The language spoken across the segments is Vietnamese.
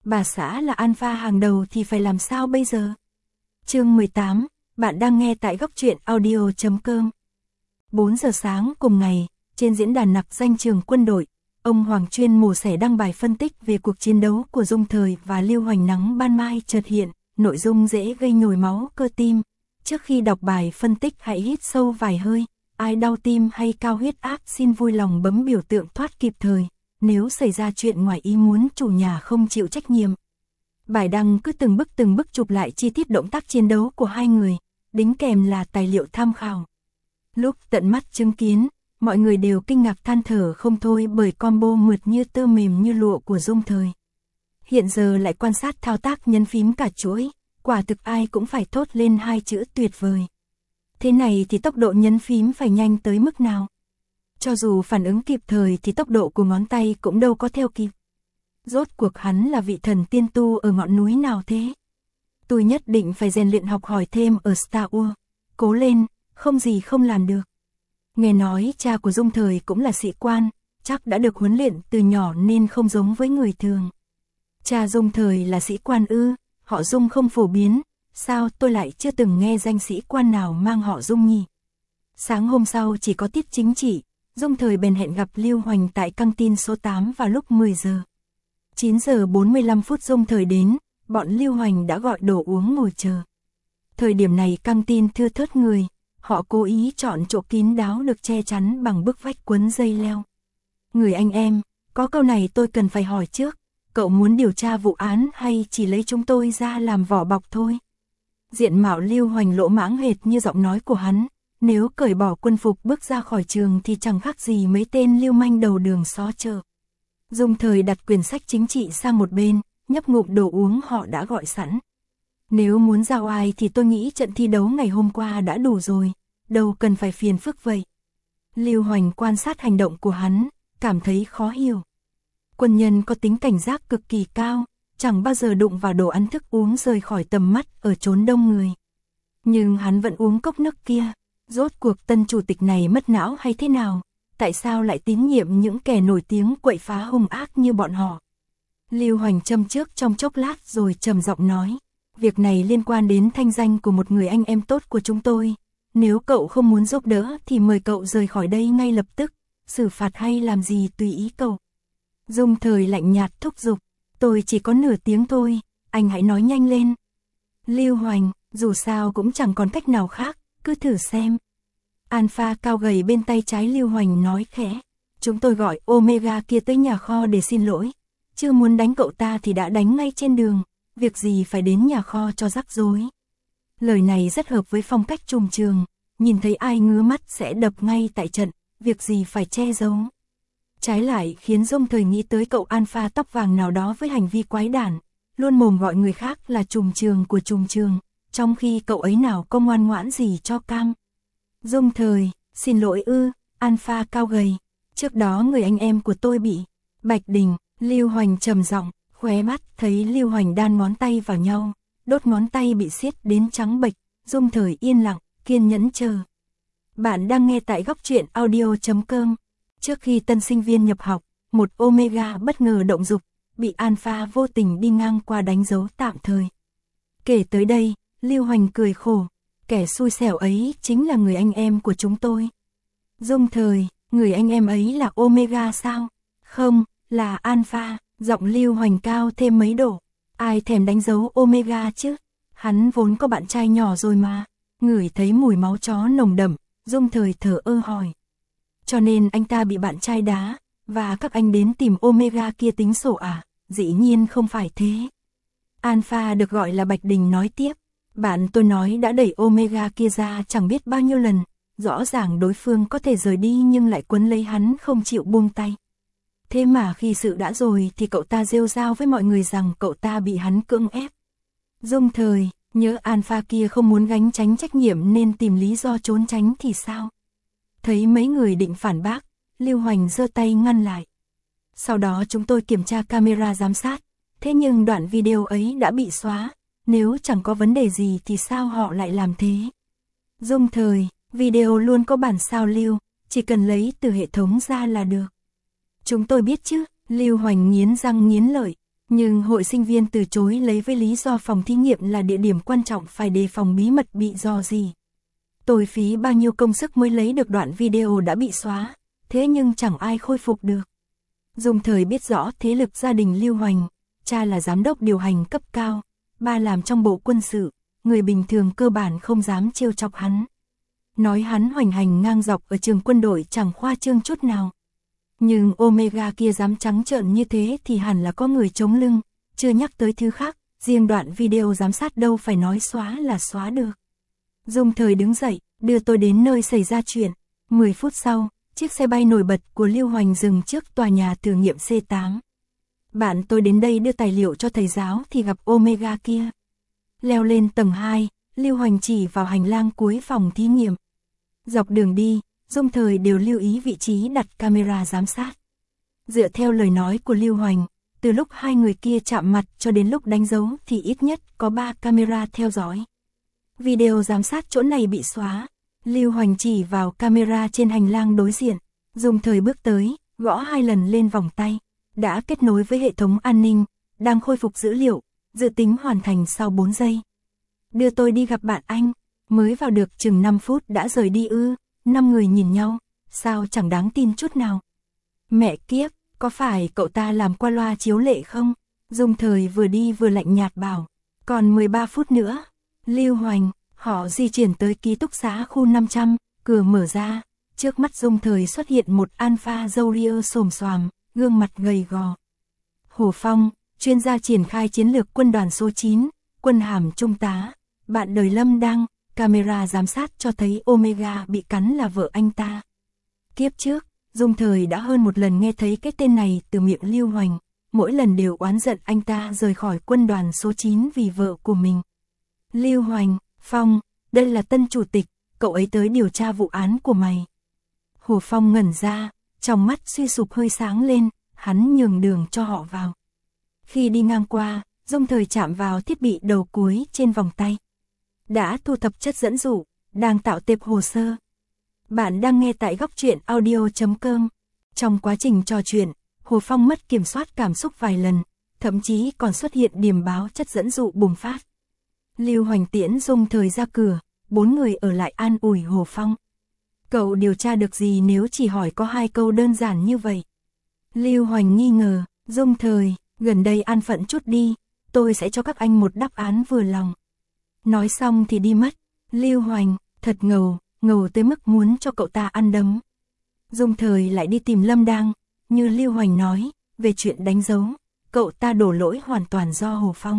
bà xã là alpha hàng đầu thì phải làm sao bây giờ? Chương 18, bạn đang nghe tại góc truyện audio.com. 4 giờ sáng cùng ngày, trên diễn đàn nặc danh trường quân đội, ông Hoàng Chuyên mổ xẻ đăng bài phân tích về cuộc chiến đấu của Dung Thời và Lưu Hoành nắng ban mai chợt hiện, nội dung dễ gây nhồi máu cơ tim. Trước khi đọc bài phân tích hãy hít sâu vài hơi, ai đau tim hay cao huyết áp xin vui lòng bấm biểu tượng thoát kịp thời, nếu xảy ra chuyện ngoài ý muốn chủ nhà không chịu trách nhiệm. Bài đăng cứ từng bức chụp lại chi tiết động tác chiến đấu của hai người, đính kèm là tài liệu tham khảo. Lúc tận mắt chứng kiến, mọi người đều kinh ngạc than thở không thôi bởi combo mượt như tơ mềm như lụa của Dung Thời. Hiện giờ lại quan sát thao tác nhấn phím cả chuỗi, quả thực ai cũng phải thốt lên hai chữ tuyệt vời. Thế này thì tốc độ nhấn phím phải nhanh tới mức nào? Cho dù phản ứng kịp thời thì tốc độ của ngón tay cũng đâu có theo kịp. Rốt cuộc hắn là vị thần tiên tu ở ngọn núi nào thế? Tôi nhất định phải rèn luyện học hỏi thêm ở Star Wars. Cố lên, không gì không làm được. Nghe nói cha của Dung Thời cũng là sĩ quan, chắc đã được huấn luyện từ nhỏ nên không giống với người thường. Cha Dung Thời là sĩ quan ư? Họ Dung không phổ biến, sao tôi lại chưa từng nghe danh sĩ quan nào mang họ Dung nhỉ? Sáng hôm sau chỉ có tiết chính trị, Dung Thời bèn hẹn gặp Lưu Hoành tại căng tin số 8 vào lúc 10 giờ. 9 giờ 45 phút Dung Thời đến, bọn Lưu Hoành đã gọi đồ uống ngồi chờ. Thời điểm này căng tin thưa thớt người, họ cố ý chọn chỗ kín đáo được che chắn bằng bức vách quấn dây leo. Người anh em, có câu này tôi cần phải hỏi trước, cậu muốn điều tra vụ án hay chỉ lấy chúng tôi ra làm vỏ bọc thôi? Diện mạo Lưu Hoành lỗ mãng hệt như giọng nói của hắn, nếu cởi bỏ quân phục bước ra khỏi trường thì chẳng khác gì mấy tên lưu manh đầu đường xó chợ. Dung Thời đặt quyển sách chính trị sang một bên, nhấp ngụm đồ uống họ đã gọi sẵn. Nếu muốn giao ai thì tôi nghĩ trận thi đấu ngày hôm qua đã đủ rồi, đâu cần phải phiền phức vậy. Lưu Hoành quan sát hành động của hắn, cảm thấy khó hiểu. Quân nhân có tính cảnh giác cực kỳ cao, chẳng bao giờ đụng vào đồ ăn thức uống rời khỏi tầm mắt ở chốn đông người. Nhưng hắn vẫn uống cốc nước kia, rốt cuộc tân chủ tịch này mất não hay thế nào? Tại sao lại tín nhiệm những kẻ nổi tiếng quậy phá hung ác như bọn họ? Lưu Hoành châm trước trong chốc lát rồi trầm giọng nói, việc này liên quan đến thanh danh của một người anh em tốt của chúng tôi. Nếu cậu không muốn giúp đỡ thì mời cậu rời khỏi đây ngay lập tức, xử phạt hay làm gì tùy ý cậu. Dung Thời lạnh nhạt thúc giục, tôi chỉ có nửa tiếng thôi, anh hãy nói nhanh lên. Lưu Hoành, dù sao cũng chẳng còn cách nào khác, cứ thử xem. Alpha cao gầy bên tay trái Lưu Hoành nói khẽ, chúng tôi gọi Omega kia tới nhà kho để xin lỗi. Chưa muốn đánh cậu ta thì đã đánh ngay trên đường, việc gì phải đến nhà kho cho rắc rối. Lời này rất hợp với phong cách trùm trường, nhìn thấy ai ngứa mắt sẽ đập ngay tại trận, việc gì phải che giấu. Trái lại khiến Dung Thời nghĩ tới cậu Alpha tóc vàng nào đó với hành vi quái đản, luôn mồm gọi người khác là trùm trường của trùm trường, trong khi cậu ấy nào có ngoan ngoãn gì cho cam. Dung Thời, xin lỗi ư? Alpha cao gầy, trước đó người anh em của tôi bị Bạch Đình. Lưu Hoành trầm giọng, khóe mắt thấy Lưu Hoành đan ngón tay vào nhau, đốt ngón tay bị siết đến trắng bệch. Dung Thời yên lặng, kiên nhẫn chờ. Bạn đang nghe tại góc truyện audio.com. Trước khi tân sinh viên nhập học, một Omega bất ngờ động dục, bị Alpha vô tình đi ngang qua đánh dấu tạm thời. Kể tới đây, Lưu Hoành cười khổ, kẻ xui xẻo ấy chính là người anh em của chúng tôi. Dung Thời, người anh em ấy là Omega sao? Không, là Alpha. Giọng Lưu Hoành cao thêm mấy độ. Ai thèm đánh dấu Omega chứ? Hắn vốn có bạn trai nhỏ rồi mà. Ngửi thấy mùi máu chó nồng đậm, Dung Thời thở ơ hỏi. Cho nên anh ta bị bạn trai đá, và các anh đến tìm Omega kia tính sổ à? Dĩ nhiên không phải thế. Alpha được gọi là Bạch Đình nói tiếp. Bạn tôi nói đã đẩy Omega kia ra chẳng biết bao nhiêu lần. Rõ ràng đối phương có thể rời đi nhưng lại quấn lấy hắn không chịu buông tay. Thế mà khi sự đã rồi thì cậu ta rêu rao với mọi người rằng cậu ta bị hắn cưỡng ép. Dung Thời, nhớ Alpha kia không muốn gánh tránh trách nhiệm nên tìm lý do trốn tránh thì sao? Thấy mấy người định phản bác, Lưu Hoành giơ tay ngăn lại. Sau đó chúng tôi kiểm tra camera giám sát, thế nhưng đoạn video ấy đã bị xóa, nếu chẳng có vấn đề gì thì sao họ lại làm thế? Dung Thời, video luôn có bản sao lưu, chỉ cần lấy từ hệ thống ra là được. Chúng tôi biết chứ, Lưu Hoành nghiến răng nghiến lợi, Nhưng hội sinh viên từ chối lấy với lý do phòng thí nghiệm là địa điểm quan trọng phải đề phòng bí mật bị rò rỉ. Tôi phí bao nhiêu công sức mới lấy được đoạn video đã bị xóa, thế nhưng chẳng ai khôi phục được. Dung Thời biết rõ thế lực gia đình Lưu Hoành, cha là giám đốc điều hành cấp cao, ba làm trong bộ quân sự, người bình thường cơ bản không dám trêu chọc hắn. Nói hắn hoành hành ngang dọc ở trường quân đội chẳng khoa trương chút nào. Nhưng Omega kia dám trắng trợn như thế thì hẳn là có người chống lưng, chưa nhắc tới thứ khác, riêng đoạn video giám sát đâu phải nói xóa là xóa được. Dung Thời đứng dậy, đưa tôi đến nơi xảy ra chuyện. 10 phút sau, chiếc xe bay nổi bật của Lưu Hoành dừng trước tòa nhà thử nghiệm C8. Bạn tôi đến đây đưa tài liệu cho thầy giáo thì gặp Omega kia. Leo lên tầng 2, Lưu Hoành chỉ vào hành lang cuối phòng thí nghiệm. Dọc đường đi, Dung Thời đều lưu ý vị trí đặt camera giám sát. Dựa theo lời nói của Lưu Hoành, từ lúc hai người kia chạm mặt cho đến lúc đánh dấu thì ít nhất có 3 camera theo dõi. Video giám sát chỗ này bị xóa. Lưu Hoành chỉ vào camera trên hành lang đối diện. Dung Thời bước tới, gõ 2 lần lên vòng tay. Đã kết nối với hệ thống an ninh, đang khôi phục dữ liệu, dự tính hoàn thành sau 4 giây. Đưa tôi đi gặp bạn anh. Mới vào được chừng 5 phút đã rời đi ư? 5 người nhìn nhau, sao chẳng đáng tin chút nào. Mẹ kiếp, có phải cậu ta làm qua loa chiếu lệ không? Dung Thời vừa đi vừa lạnh nhạt bảo. Còn 13 phút nữa. Lưu Hoành, họ di chuyển tới ký túc xá khu 500, cửa mở ra. Trước mắt Dung Thời xuất hiện một alpha râu ria xồm xoàm, gương mặt gầy gò. Hồ Phong, chuyên gia triển khai chiến lược quân đoàn số 9, quân hàm trung tá, bạn đời Lâm Đăng. Camera giám sát cho thấy Omega bị cắn là vợ anh ta. Kiếp trước, Dung Thời đã hơn một lần nghe thấy cái tên này từ miệng Lưu Hoành, mỗi lần đều oán giận anh ta rời khỏi quân đoàn số 9 vì vợ của mình. Lưu Hoành, Phong, đây là tân chủ tịch, cậu ấy tới điều tra vụ án của mày. Hồ Phong ngẩn ra, trong mắt suy sụp hơi sáng lên, hắn nhường đường cho họ vào. Khi đi ngang qua, Dung Thời chạm vào thiết bị đầu cuối trên vòng tay. Đã thu thập chất dẫn dụ, đang tạo tệp hồ sơ. Bạn đang nghe tại góc truyện audio.com. Trong quá trình trò chuyện, Hồ Phong mất kiểm soát cảm xúc vài lần, thậm chí còn xuất hiện điểm báo chất dẫn dụ bùng phát. Lưu Hoành tiễn Dung Thời ra cửa, 4 người ở lại an ủi Hồ Phong. Cậu điều tra được gì nếu chỉ hỏi có 2 câu đơn giản như vậy? Lưu Hoành nghi ngờ, Dung Thời, gần đây an phận chút đi, tôi sẽ cho các anh một đáp án vừa lòng. Nói xong thì đi mất. Lưu Hoành, thật ngầu, ngầu tới mức muốn cho cậu ta ăn đấm. Dung Thời lại đi tìm Lâm Đăng, như Lưu Hoành nói, về chuyện đánh dấu, cậu ta đổ lỗi hoàn toàn do Hồ Phong.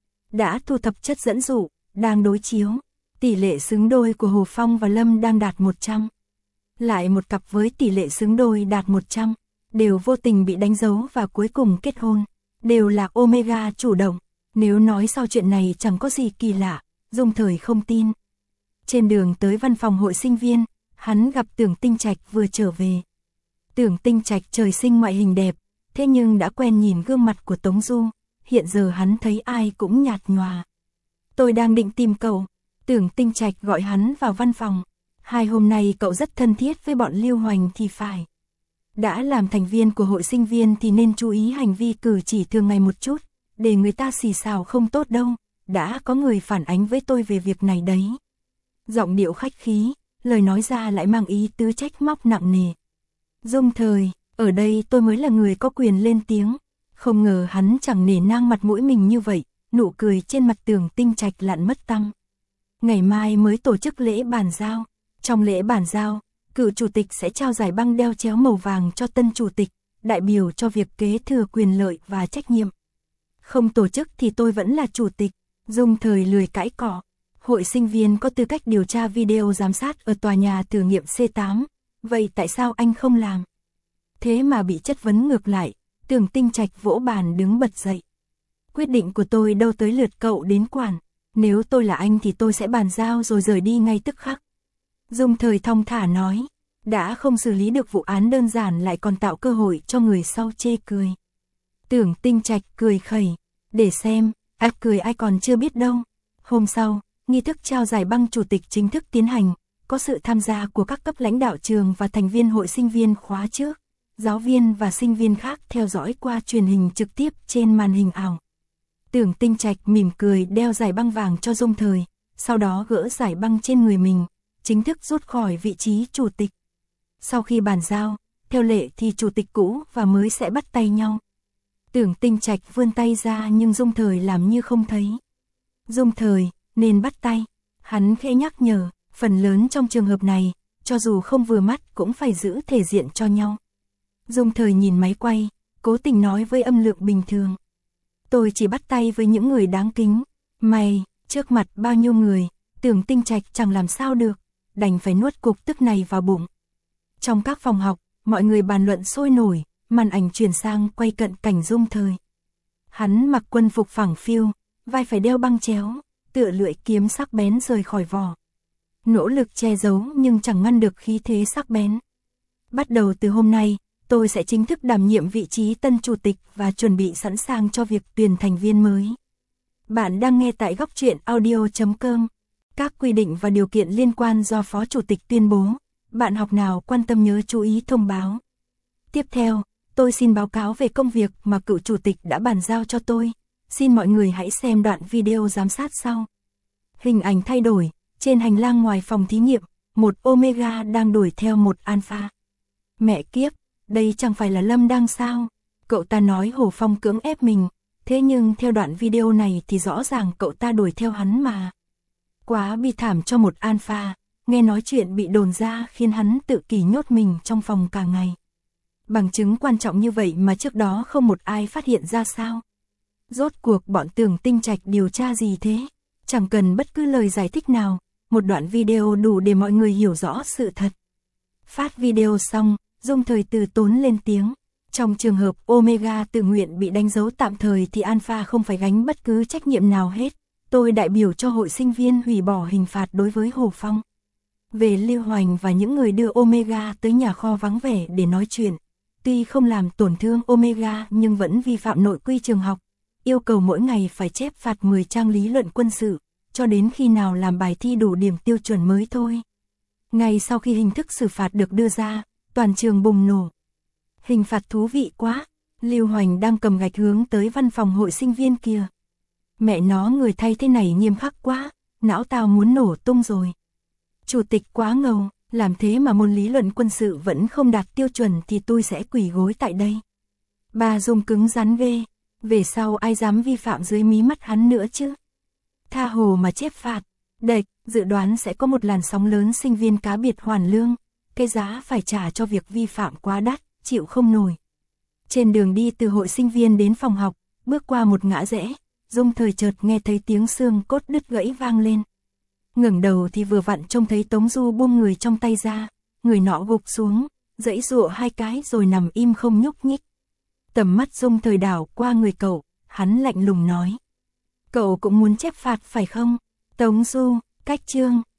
Đã thu thập chất dẫn dụ, đang đối chiếu, tỷ lệ xứng đôi của Hồ Phong và Lâm đang đạt 100. Lại một cặp với tỷ lệ xứng đôi đạt 100, đều vô tình bị đánh dấu và cuối cùng kết hôn, đều là Omega chủ động. Nếu nói sau chuyện này chẳng có gì kỳ lạ, Dung Thời không tin. Trên đường tới văn phòng hội sinh viên, hắn gặp Tưởng Tinh Trạch vừa trở về. Tưởng Tinh Trạch trời sinh ngoại hình đẹp, thế nhưng đã quen nhìn gương mặt của Tống Du, hiện giờ hắn thấy ai cũng nhạt nhòa. Tôi đang định tìm cậu. Tưởng Tinh Trạch gọi hắn vào văn phòng. 2 hôm nay cậu rất thân thiết với bọn Lưu Hoành thì phải. Đã làm thành viên của hội sinh viên thì nên chú ý hành vi cử chỉ thường ngày một chút, để người ta xì xào không tốt đâu. Đã có người phản ánh với tôi về việc này đấy. Giọng điệu khách khí, lời nói ra lại mang ý tứ trách móc nặng nề. Dung Thời, ở đây tôi mới là người có quyền lên tiếng. Không ngờ hắn chẳng nể nang mặt mũi mình như vậy, nụ cười trên mặt Tưởng Tinh Trạch lặn mất tăm. Ngày mai mới tổ chức lễ bàn giao. Trong lễ bàn giao, cựu chủ tịch sẽ trao giải băng đeo chéo màu vàng cho tân chủ tịch, đại biểu cho việc kế thừa quyền lợi và trách nhiệm. Không tổ chức thì tôi vẫn là chủ tịch. Dung Thời lười cãi cọ. Hội sinh viên có tư cách điều tra video giám sát ở tòa nhà thử nghiệm C8. Vậy tại sao anh không làm? Thế mà bị chất vấn ngược lại. Tưởng Tinh Trạch vỗ bàn đứng bật dậy. Quyết định của tôi đâu tới lượt cậu đến quản. Nếu tôi là anh thì tôi sẽ bàn giao rồi rời đi ngay tức khắc. Dung Thời thong thả nói. Đã không xử lý được vụ án đơn giản lại còn tạo cơ hội cho người sau chê cười. Tưởng Tinh Trạch cười khẩy. Để xem, ai cười ai còn chưa biết đâu. Hôm sau, nghi thức trao giải băng chủ tịch chính thức tiến hành, có sự tham gia của các cấp lãnh đạo trường và thành viên hội sinh viên khóa trước. giáo viên và sinh viên khác theo dõi qua truyền hình trực tiếp trên màn hình ảo. Tưởng Tinh Trạch mỉm cười đeo giải băng vàng cho Dung Thời, sau đó gỡ giải băng trên người mình, chính thức rút khỏi vị trí chủ tịch. Sau khi bàn giao, theo lệ thì chủ tịch cũ và mới sẽ bắt tay nhau. Tưởng Tinh Trạch vươn tay ra nhưng Dung Thời làm như không thấy. Dung Thời, nên bắt tay. Hắn khẽ nhắc nhở, phần lớn trong trường hợp này, cho dù không vừa mắt cũng phải giữ thể diện cho nhau. Dung Thời nhìn máy quay, cố tình nói với âm lượng bình thường. Tôi chỉ bắt tay với những người đáng kính. Mày, trước mặt bao nhiêu người, Tưởng Tinh Trạch chẳng làm sao được, đành phải nuốt cục tức này vào bụng. Trong các phòng học, mọi người bàn luận sôi nổi, màn ảnh chuyển sang quay cận cảnh Dung Thời. Hắn mặc quân phục phẳng phiu, vai phải đeo băng chéo, tựa lưỡi kiếm sắc bén rời khỏi vỏ. Nỗ lực che giấu nhưng chẳng ngăn được khí thế sắc bén. Bắt đầu từ hôm nay, tôi sẽ chính thức đảm nhiệm vị trí tân chủ tịch và chuẩn bị sẵn sàng cho việc tuyển thành viên mới. Bạn đang nghe tại góc truyện audio.com. Các quy định và điều kiện liên quan do Phó Chủ tịch tuyên bố. Bạn học nào quan tâm nhớ chú ý thông báo. Tiếp theo, tôi xin báo cáo về công việc mà cựu chủ tịch đã bàn giao cho tôi. Xin mọi người hãy xem đoạn video giám sát sau. Hình ảnh thay đổi, trên hành lang ngoài phòng thí nghiệm, một Omega đang đuổi theo một Alpha. Mẹ kiếp, đây chẳng phải là Lâm Đăng sao? Cậu ta nói Hồ Phong cưỡng ép mình, thế nhưng theo đoạn video này thì rõ ràng cậu ta đuổi theo hắn mà. Quá bi thảm cho một Alpha, nghe nói chuyện bị đồn ra khiến hắn tự kỷ nhốt mình trong phòng cả ngày. Bằng chứng quan trọng như vậy mà trước đó không một ai phát hiện ra sao? Rốt cuộc bọn Tưởng Tinh Trạch điều tra gì thế? Chẳng cần bất cứ lời giải thích nào, một đoạn video đủ để mọi người hiểu rõ sự thật. Phát video xong, Dung Thời từ tốn lên tiếng. Trong trường hợp Omega tự nguyện bị đánh dấu tạm thời thì Alpha không phải gánh bất cứ trách nhiệm nào hết. Tôi đại biểu cho hội sinh viên hủy bỏ hình phạt đối với Hồ Phong. Về Lưu Hoành và những người đưa Omega tới nhà kho vắng vẻ để nói chuyện. Tuy không làm tổn thương Omega nhưng vẫn vi phạm nội quy trường học. Yêu cầu mỗi ngày phải chép phạt 10 trang lý luận quân sự, cho đến khi nào làm bài thi đủ điểm tiêu chuẩn mới thôi. Ngay sau khi hình thức xử phạt được đưa ra, toàn trường bùng nổ. Hình phạt thú vị quá, Lưu Hoành đang cầm gạch hướng tới văn phòng hội sinh viên kia. Mẹ nó, người thay thế này nghiêm khắc quá, não tao muốn nổ tung rồi. Chủ tịch quá ngầu, làm thế mà môn lý luận quân sự vẫn không đạt tiêu chuẩn thì tôi sẽ quỳ gối tại đây. Bà Dung cứng rắn ghê, về sau ai dám vi phạm dưới mí mắt hắn nữa chứ. Tha hồ mà chép phạt, đệch, dự đoán sẽ có một làn sóng lớn sinh viên cá biệt hoàn lương, cái giá phải trả cho việc vi phạm quá đắt, chịu không nổi. Trên đường đi từ hội sinh viên đến phòng học, bước qua một ngã rẽ, Dung Thời chợt nghe thấy tiếng xương cốt đứt gãy vang lên. Ngẩng đầu thì vừa vặn trông thấy Tống Du buông người trong tay ra, người nọ gục xuống, giãy giụa hai cái rồi nằm im không nhúc nhích. Tầm mắt Dung Thời đảo qua người cậu, hắn lạnh lùng nói. Cậu cũng muốn chép phạt phải không? Tống Du, cách chương.